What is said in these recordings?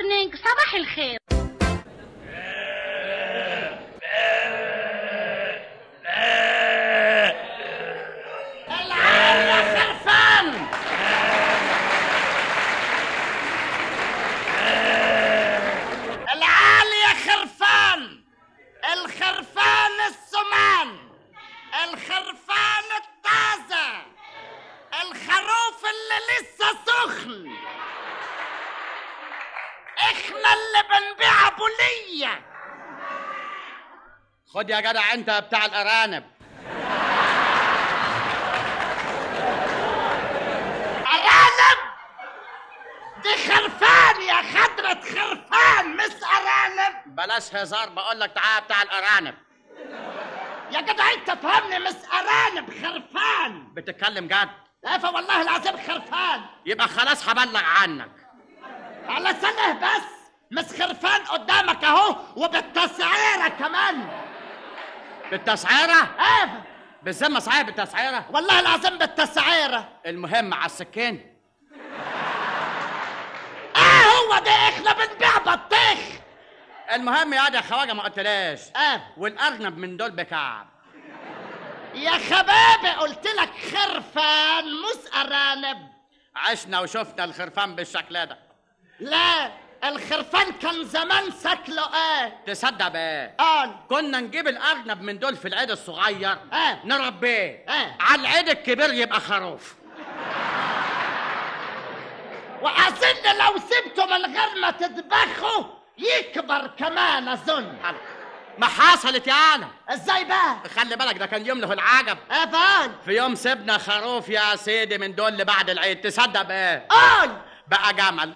مورنينج، صباح الخير. العال يا خرفان. العال يا خرفان. الخرفان السمان، الخرفان الطازة، الخروف اللي لسه سخن. احنا اللي بنبيع ابو ليا. خد يا جدع انت بتاع الارانب. ارانب؟ دي خرفان يا خضرة خرفان مش ارانب. بلاش هزار، بقول لك تعال بتاع الارانب. يا جدع انت فهمني، مش ارانب، خرفان. بتتكلم جد؟ والله العظيم خرفان. يبقى خلاص هبلغ عنك. على سنه بس، مش خرفان قدامك اهو وبالتسعيره كمان. بالتسعيره؟ ايه بالذمه صحيح بالتسعيره؟ والله العظيم بالتسعيره. المهم على السكين. هو ده، احنا بنبيع بطيخ. المهم يا يا خواجه ما قلتلاش. والارنب من دول بكعب. يا خبابي قلت لك خرفان مش ارانب. عشنا وشفنا الخرفان بالشكل ده. لا، الخرفان كان زمان شكله تصدق بقى؟ كنا نجيب الارنب من دول في العيد الصغير نربيه. على العيد الكبير يبقى خروف. وأظن لو سبته من غير ما تذبحه يكبر كمان أظن. ما حصلت يا انا. ازاي بقى؟ خلي بالك ده كان يوم له العجب. فان في يوم سيبنا خروف يا سيدي من دول اللي بعد العيد. تصدق بقى؟ بقى جمل.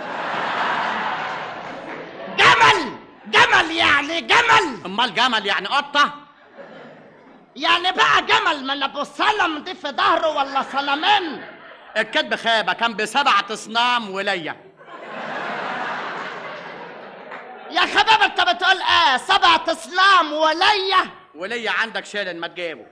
جمل يعني جمل؟ امال جمل يعني قطه؟ يعني بقى جمل من ابو سلم دي في ظهره ولا صنمين؟ الكذب خابه، كان ب7 اصنام وليا. يا خباب انت بتقول 7 اصنام وليا عندك شيلن ما تجيبه.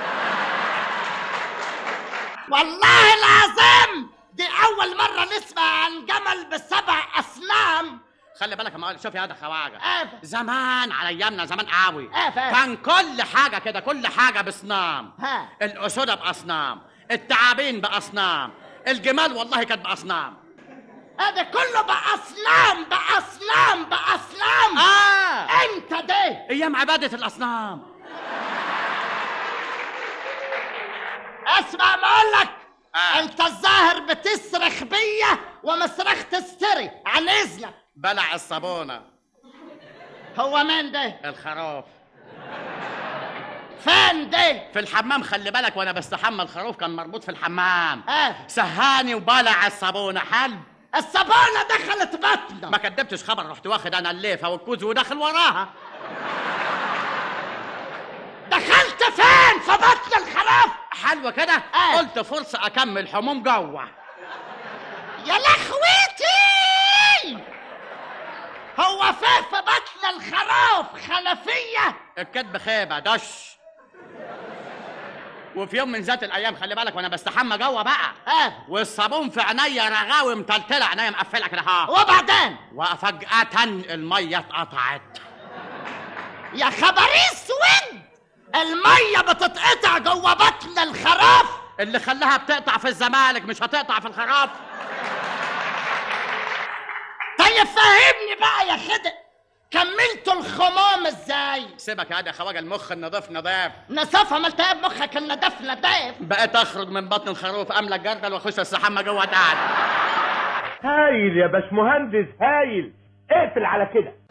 والله العظيم دي اول مره نسمع عن جمل ب7 اصنام. خلي بالك ما شوف يا ده خواجه. زمان على ايامنا زمان قوي. كان كل حاجه كده، كل حاجه باصنام. الاسود باصنام، التعابين باصنام، الجمال والله كانت باصنام. هذا كله باصنام. انت ده ايام عباده الاصنام. اسمع ما اقول لك. انت الظاهر بتصرخ بيا ومصرخ تستري عن اذنك. بلع الصابونه. هو مين ده؟ الخروف. فين ده؟ في الحمام. خلي بالك وانا بستحمى الخروف كان مربوط في الحمام. سهاني وبلع الصابونه. حلب الصابونه دخلت بطنه. ما كدبتش خبر، رحت واخد انا الليفه والكوز وداخل وراها. دخلت فين؟ في بطن الخروف؟ حلوه كده. قلت فرصه اكمل حموم جوه. يا لخويتي، هو في بطن الخروف خلفيه؟ الكدب خيبه دش. وفي يوم من ذات الايام خلي بالك وانا بستحمى جوه بقى. والصابون في عينيا رغاوي متلتله، عينيا مقفله كده وبعدين وفجاه الميه اتقطعت. يا خبر اسود، الميه بتتقطع جوه بطن الخروف؟ اللي خلاها بتقطع في الزمالك مش هتقطع في الخروف. طيب فهمني بقى يا خدق، كملتوا الخمام ازاي؟ سيبك يا خواجه، المخ النضيف نصف عملت ايه بمخك النضيف؟ بقيت اخرج من بطن الخروف املى الجردل واخش استحمى جوه. تعال. هايل يا باشمهندس هايل. اقفل على كده.